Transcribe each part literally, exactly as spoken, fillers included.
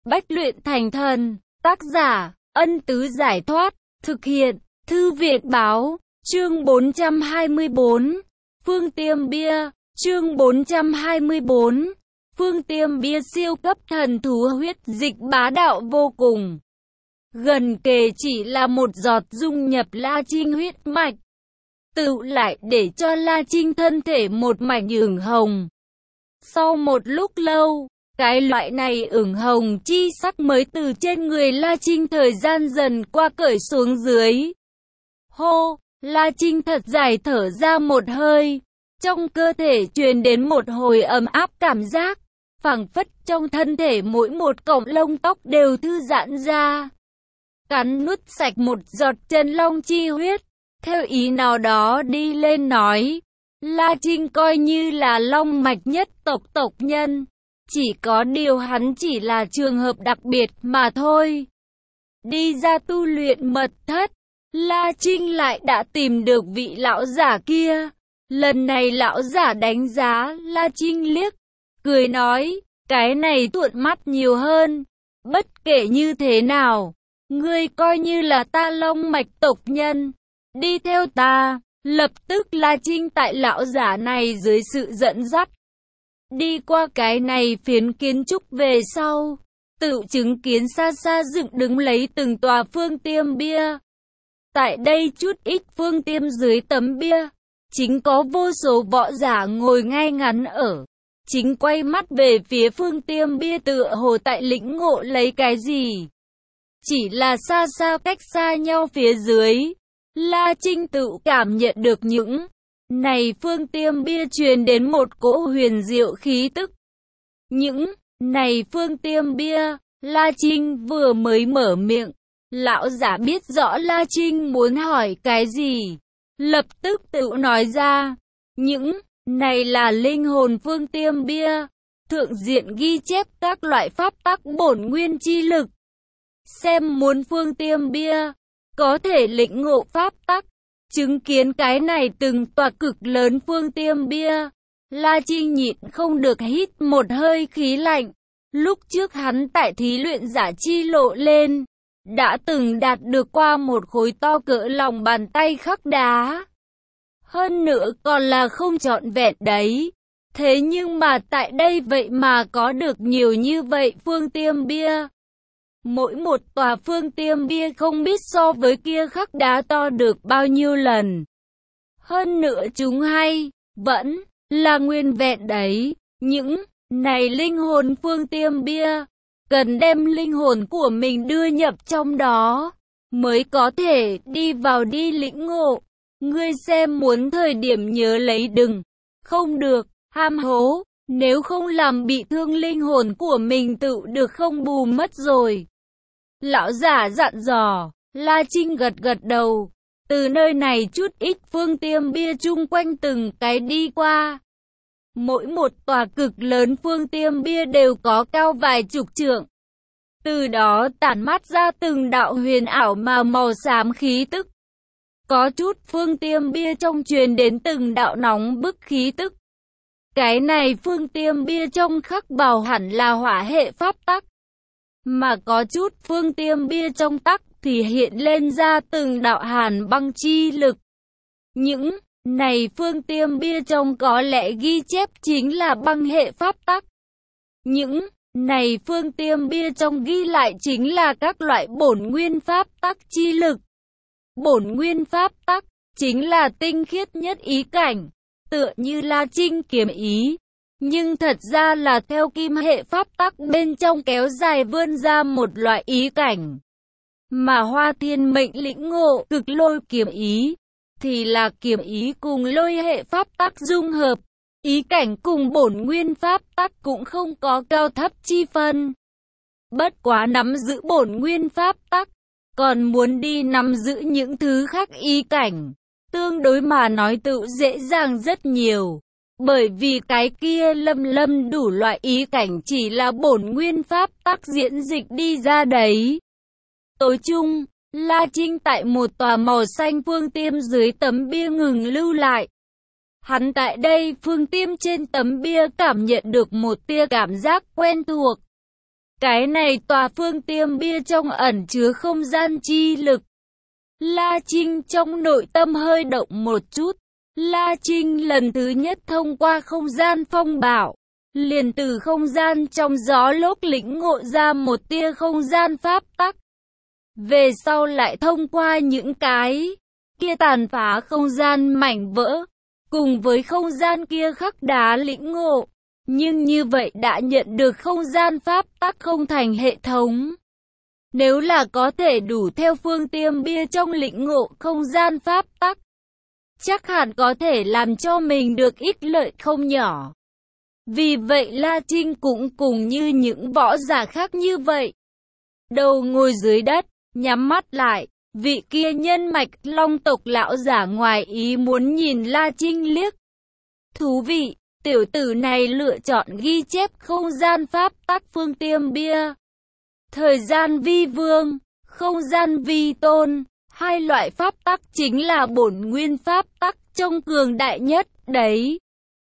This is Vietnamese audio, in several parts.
Bách luyện thành thần. Tác giả, Ân Tứ Giải Thoát. Thực hiện, Thư viện Báo. Chương bốn trăm hai mươi bốn. Phương Tiêm Bia. Chương bốn trăm hai mươi bốn. Phương Tiêm Bia siêu cấp thần thú huyết dịch bá đạo vô cùng. Gần kề chỉ là một giọt dung nhập La Trinh huyết mạch, tựu lại để cho La Trinh thân thể một mảnh ửng hồng. Sau một lúc lâu, cái loại này ửng hồng chi sắc mới từ trên người La Trinh thời gian dần qua cởi xuống dưới. Hô, La Trinh thật dài thở ra một hơi, trong cơ thể truyền đến một hồi ấm áp cảm giác, phảng phất trong thân thể mỗi một cọng lông tóc đều thư giãn ra. Cắn nuốt sạch một giọt chân long chi huyết, theo ý nào đó đi lên nói, La Trinh coi như là long mạch nhất tộc tộc nhân, chỉ có điều hắn chỉ là trường hợp đặc biệt mà thôi. Đi ra tu luyện mật thất, La Trinh lại đã tìm được vị lão giả kia. Lần này lão giả đánh giá La Trinh liếc, cười nói, cái này thuận mắt nhiều hơn. Bất kể như thế nào, ngươi coi như là ta long mạch tộc nhân, đi theo ta. Lập tức La Trinh tại lão giả này dưới sự dẫn dắt, đi qua cái này phiến kiến trúc về sau, tự chứng kiến xa xa dựng đứng lấy từng tòa phương tiêm bia. Tại đây chút ít phương tiêm dưới tấm bia, chính có vô số võ giả ngồi ngay ngắn ở, chính quay mắt về phía phương tiêm bia tựa hồ tại lĩnh ngộ lấy cái gì. Chỉ là xa xa cách xa nhau phía dưới, La Trinh tự cảm nhận được những này phương tiêm bia truyền đến một cỗ huyền diệu khí tức. Những này phương tiêm bia, La Trinh vừa mới mở miệng, lão giả biết rõ La Trinh muốn hỏi cái gì, lập tức tự nói ra, những này là linh hồn phương tiêm bia, thượng diện ghi chép các loại pháp tắc bổn nguyên chi lực. Xem muốn phương tiêm bia, có thể lĩnh ngộ pháp tắc, chứng kiến cái này từng tòa cực lớn phương tiêm bia, La Trinh nhịn không được hít một hơi khí lạnh. Lúc trước hắn tại thí luyện giả chi lộ lên, đã từng đạt được qua một khối to cỡ lòng bàn tay khắc đá. Hơn nữa còn là không trọn vẹn đấy. Thế nhưng mà tại đây vậy mà có được nhiều như vậy phương tiêm bia. Mỗi một tòa phương tiêm bia không biết so với kia khắc đá to được bao nhiêu lần. Hơn nữa chúng hay, vẫn là nguyên vẹn đấy. Những này linh hồn phương tiêm bia, cần đem linh hồn của mình đưa nhập trong đó, mới có thể đi vào đi lĩnh ngộ. Ngươi xem muốn thời điểm nhớ lấy đừng, không được, ham hố, nếu không làm bị thương linh hồn của mình tự được không bù mất rồi. Lão giả dặn dò, La Trinh gật gật đầu, từ nơi này chút ít phương tiêm bia chung quanh từng cái đi qua. Mỗi một tòa cực lớn phương tiêm bia đều có cao vài chục trượng. Từ đó tản mát ra từng đạo huyền ảo mà màu xám khí tức. Có chút phương tiêm bia trong truyền đến từng đạo nóng bức khí tức. Cái này phương tiêm bia trong khắc bảo hẳn là hỏa hệ pháp tắc. Mà có chút phương tiêm bia trong tắc thì hiện lên ra từng đạo hàn băng chi lực. Những này phương tiêm bia trong có lẽ ghi chép chính là băng hệ pháp tắc. Những này phương tiêm bia trong ghi lại chính là các loại bổn nguyên pháp tắc chi lực. Bổn nguyên pháp tắc chính là tinh khiết nhất ý cảnh, tựa như La Trinh kiếm ý. Nhưng thật ra là theo kim hệ pháp tắc bên trong kéo dài vươn ra một loại ý cảnh. Mà Hoa Thiên Mệnh lĩnh ngộ cực lôi kiếm ý, thì là kiếm ý cùng lôi hệ pháp tắc dung hợp. Ý cảnh cùng bổn nguyên pháp tắc cũng không có cao thấp chi phân. Bất quá nắm giữ bổn nguyên pháp tắc, còn muốn đi nắm giữ những thứ khác ý cảnh, tương đối mà nói tự dễ dàng rất nhiều. Bởi vì cái kia lâm lâm đủ loại ý cảnh chỉ là bổn nguyên pháp tắc diễn dịch đi ra đấy. Tối chung, La Trinh tại một tòa màu xanh phương tiêm dưới tấm bia ngừng lưu lại. Hắn tại đây phương tiêm trên tấm bia cảm nhận được một tia cảm giác quen thuộc. Cái này tòa phương tiêm bia trong ẩn chứa không gian chi lực. La Trinh trong nội tâm hơi động một chút. La Trinh lần thứ nhất thông qua không gian phong bạo, liền từ không gian trong gió lốc lĩnh ngộ ra một tia không gian pháp tắc. Về sau lại thông qua những cái kia tàn phá không gian mảnh vỡ, cùng với không gian kia khắc đá lĩnh ngộ. Nhưng như vậy đã nhận được không gian pháp tắc không thành hệ thống. Nếu là có thể đủ theo phương tiêm bia trong lĩnh ngộ không gian pháp tắc, chắc hẳn có thể làm cho mình được ít lợi không nhỏ. Vì vậy La Trinh cũng cùng như những võ giả khác như vậy. Đầu ngồi dưới đất, nhắm mắt lại, vị kia nhân mạch long tộc lão giả ngoài ý muốn nhìn La Trinh liếc. Thú vị, tiểu tử này lựa chọn ghi chép không gian pháp tắc phương tiêm bia. Thời gian vi vương, không gian vi tôn, hai loại pháp tắc chính là bổn nguyên pháp tắc trong cường đại nhất đấy.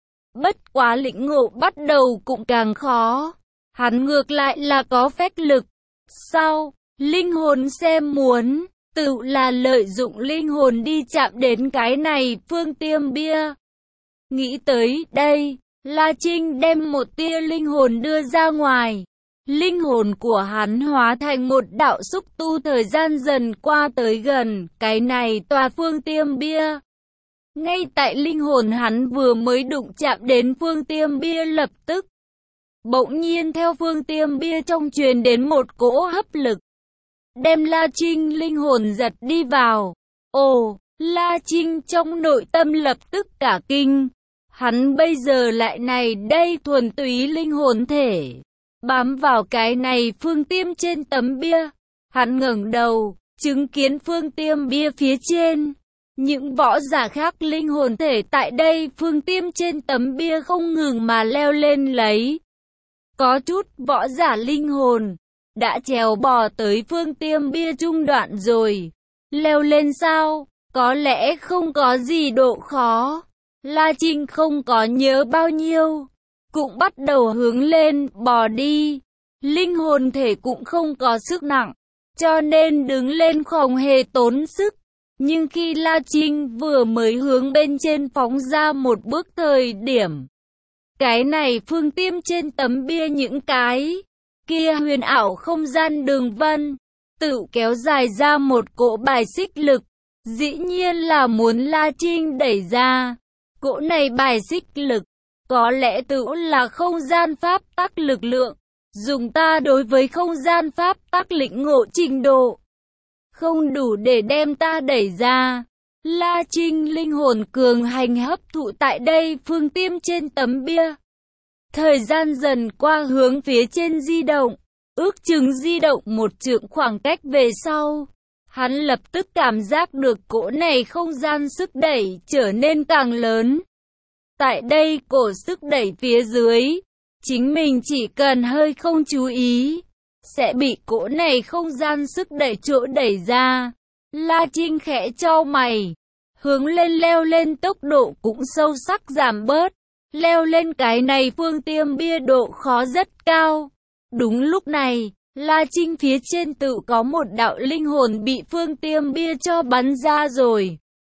Bất quá lĩnh ngộ bắt đầu cũng càng khó. Hắn ngược lại là có phách lực. Sau, linh hồn xem muốn, tự là lợi dụng linh hồn đi chạm đến cái này phương tiêm bia. Nghĩ tới đây, La Trinh đem một tia linh hồn đưa ra ngoài. Linh hồn của hắn hóa thành một đạo xúc tu, thời gian dần qua tới gần cái này tòa phương tiêm bia. Ngay tại linh hồn hắn vừa mới đụng chạm đến phương tiêm bia lập tức, bỗng nhiên theo phương tiêm bia trong truyền đến một cỗ hấp lực, đem La Trinh linh hồn giật đi vào. Ồ, La Trinh trong nội tâm lập tức cả kinh. Hắn bây giờ lại này đây thuần túy linh hồn thể, bám vào cái này phương tiêm trên tấm bia. Hắn ngẩng đầu, chứng kiến phương tiêm bia phía trên. Những võ giả khác linh hồn thể tại đây phương tiêm trên tấm bia không ngừng mà leo lên lấy. Có chút võ giả linh hồn đã trèo bò tới phương tiêm bia trung đoạn rồi. Leo lên sao? Có lẽ không có gì độ khó. La Trinh không có nhớ bao nhiêu, cũng bắt đầu hướng lên bò đi. Linh hồn thể cũng không có sức nặng, cho nên đứng lên không hề tốn sức. Nhưng khi La Trinh vừa mới hướng bên trên phóng ra một bước thời điểm, cái này phương tiêm trên tấm bia những cái kia huyền ảo không gian đường vân, tự kéo dài ra một cỗ bài xích lực, dĩ nhiên là muốn La Trinh đẩy ra. Cỗ này bài xích lực, có lẽ tự là không gian pháp tắc lực lượng, dùng ta đối với không gian pháp tắc lĩnh ngộ trình độ, không đủ để đem ta đẩy ra. La Trinh linh hồn cường hành hấp thụ tại đây phương tiêm trên tấm bia. Thời gian dần qua hướng phía trên di động, ước chừng di động một trượng khoảng cách về sau. Hắn lập tức cảm giác được cỗ này không gian sức đẩy trở nên càng lớn. Tại đây cổ sức đẩy phía dưới, chính mình chỉ cần hơi không chú ý, sẽ bị cỗ này không gian sức đẩy chỗ đẩy ra. La Trinh khẽ chau mày, hướng lên leo lên tốc độ cũng sâu sắc giảm bớt. Leo lên cái này phương tiêm bia độ khó rất cao. Đúng lúc này, La Trinh phía trên tự có một đạo linh hồn bị phương tiêm bia cho bắn ra rồi.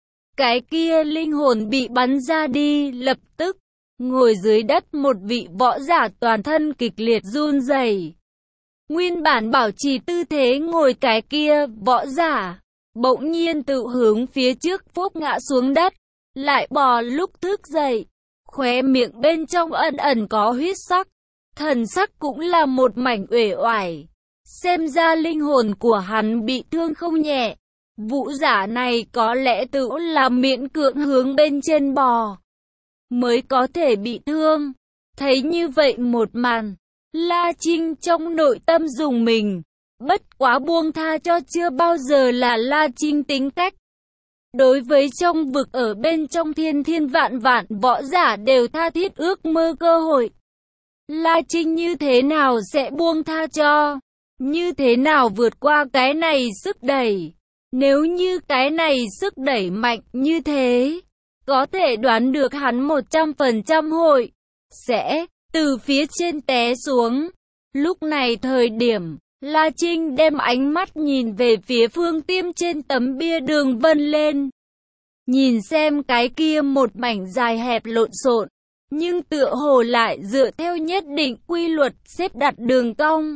Cái kia linh hồn bị bắn ra đi, lập tức, ngồi dưới đất một vị võ giả toàn thân kịch liệt run rẩy. Nguyên bản bảo trì tư thế ngồi cái kia võ giả, bỗng nhiên tự hướng phía trước phốp ngã xuống đất, lại bò lúc thức dậy, khóe miệng bên trong ẩn ẩn có huyết sắc, thần sắc cũng là một mảnh uể oải. Xem ra linh hồn của hắn bị thương không nhẹ. Vũ giả này có lẽ tự là miễn cưỡng hướng bên trên bò, mới có thể bị thương. Thấy như vậy một màn, La Trinh trong nội tâm rùng mình. Bất quá buông tha cho chưa bao giờ là La Trinh tính cách. Đối với trong vực ở bên trong thiên thiên vạn vạn võ giả đều tha thiết ước mơ cơ hội. La Trinh như thế nào sẽ buông tha cho? Như thế nào vượt qua cái này sức đẩy? Nếu như cái này sức đẩy mạnh như thế, có thể đoán được hắn một trăm phần trăm hội sẽ từ phía trên té xuống. Lúc này thời điểm, La Trinh đem ánh mắt nhìn về phía Phương Tiêm trên tấm bia đường vân lên. Nhìn xem cái kia một mảnh dài hẹp lộn xộn, nhưng tựa hồ lại dựa theo nhất định quy luật xếp đặt đường cong.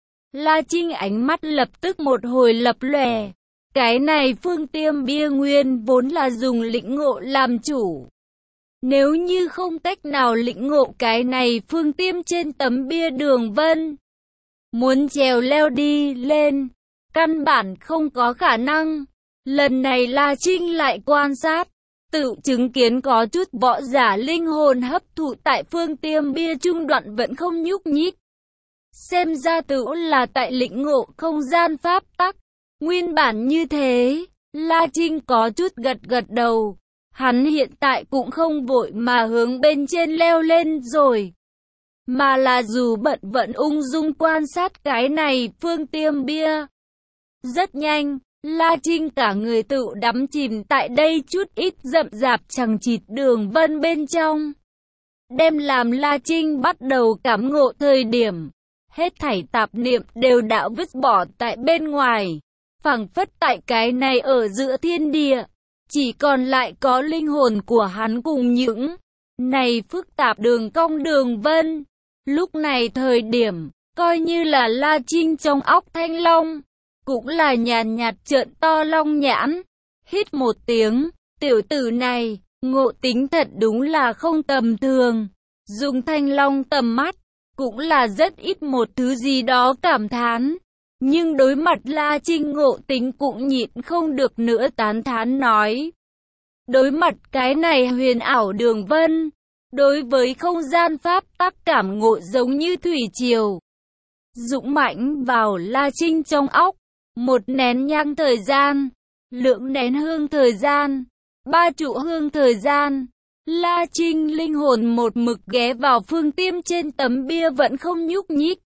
La Trinh ánh mắt lập tức một hồi lập lòe. Cái này Phương Tiêm bia nguyên vốn là dùng lĩnh ngộ làm chủ. Nếu như không cách nào lĩnh ngộ cái này Phương Tiêm trên tấm bia đường vân, muốn trèo leo đi lên, căn bản không có khả năng. Lần này La Trinh lại quan sát, tự chứng kiến có chút võ giả linh hồn hấp thụ tại Phương Tiêm bia trung đoạn vẫn không nhúc nhích. Xem ra tự là tại lĩnh ngộ không gian pháp tắc. Nguyên bản như thế, La Trinh có chút gật gật đầu. Hắn hiện tại cũng không vội mà hướng bên trên leo lên rồi, mà là dù bận vẫn ung dung quan sát cái này Phương Tiêm bia. Rất nhanh, La Trinh cả người tự đắm chìm tại đây chút ít rậm rạp chằng chịt đường vân bên trong. Đem làm La Trinh bắt đầu cảm ngộ thời điểm, hết thảy tạp niệm đều đã vứt bỏ tại bên ngoài, phảng phất tại cái này ở giữa thiên địa, chỉ còn lại có linh hồn của hắn cùng những này phức tạp đường cong đường vân. Lúc này thời điểm, coi như là La Trinh trong óc thanh long, cũng là nhàn nhạt trợn to long nhãn, hít một tiếng, tiểu tử này, ngộ tính thật đúng là không tầm thường. Dùng thanh long tầm mắt, cũng là rất ít một thứ gì đó cảm thán. Nhưng đối mặt La Trinh ngộ tính cũng nhịn không được nữa tán thán nói. Đối mặt cái này huyền ảo đường vân, đối với không gian pháp tắc cảm ngộ giống như thủy triều dũng mãnh vào La Trinh trong óc. Một nén nhang thời gian, lưỡng nén hương thời gian, ba trụ hương thời gian, La Trinh linh hồn một mực ghé vào Phương Tiêm trên tấm bia vẫn không nhúc nhích.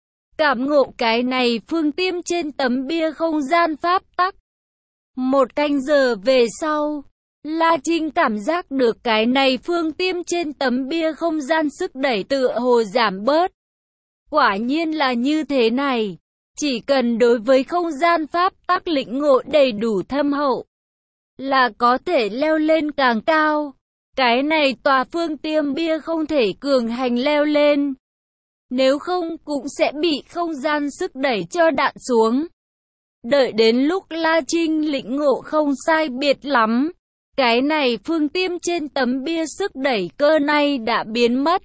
Cảm ngộ cái này Phương Tiêm trên tấm bia không gian pháp tắc. Một canh giờ về sau, La Trinh cảm giác được cái này Phương Tiêm trên tấm bia không gian sức đẩy tựa hồ giảm bớt. Quả nhiên là như thế này. Chỉ cần đối với không gian pháp tắc lĩnh ngộ đầy đủ thâm hậu, là có thể leo lên càng cao. Cái này tòa Phương Tiêm bia không thể cường hành leo lên. Nếu không cũng sẽ bị không gian sức đẩy cho đạn xuống. Đợi đến lúc La Trinh lĩnh ngộ không sai biệt lắm, cái này Phương Tiêm trên tấm bia sức đẩy cơ này đã biến mất.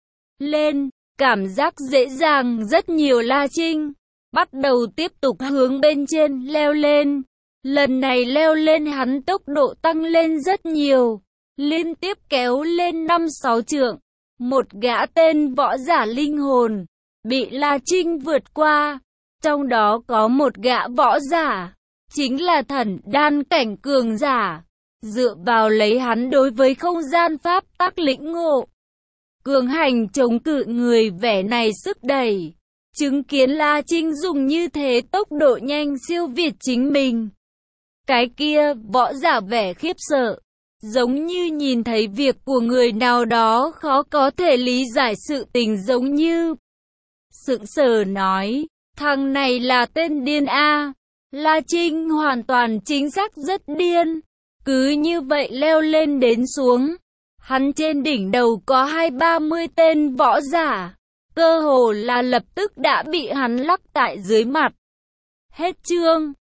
Lên, cảm giác dễ dàng rất nhiều. La Trinh bắt đầu tiếp tục hướng bên trên leo lên. Lần này leo lên hắn tốc độ tăng lên rất nhiều, liên tiếp kéo lên năm sáu trượng. Một gã tên võ giả linh hồn bị La Trinh vượt qua, trong đó có một gã võ giả, chính là thần đan cảnh cường giả. Dựa vào lấy hắn đối với không gian pháp tắc lĩnh ngộ, cường hành chống cự người vẻ này sức đẩy. Chứng kiến La Trinh dùng như thế tốc độ nhanh siêu việt chính mình, cái kia võ giả vẻ khiếp sợ, giống như nhìn thấy việc của người nào đó khó có thể lý giải sự tình giống như. Sững sờ nói, thằng này là tên điên a. La Trinh hoàn toàn chính xác rất điên. Cứ như vậy leo lên đến xuống, hắn trên đỉnh đầu có hai ba mươi tên võ giả, cơ hồ là lập tức đã bị hắn lắc tại dưới mặt. Hết chương.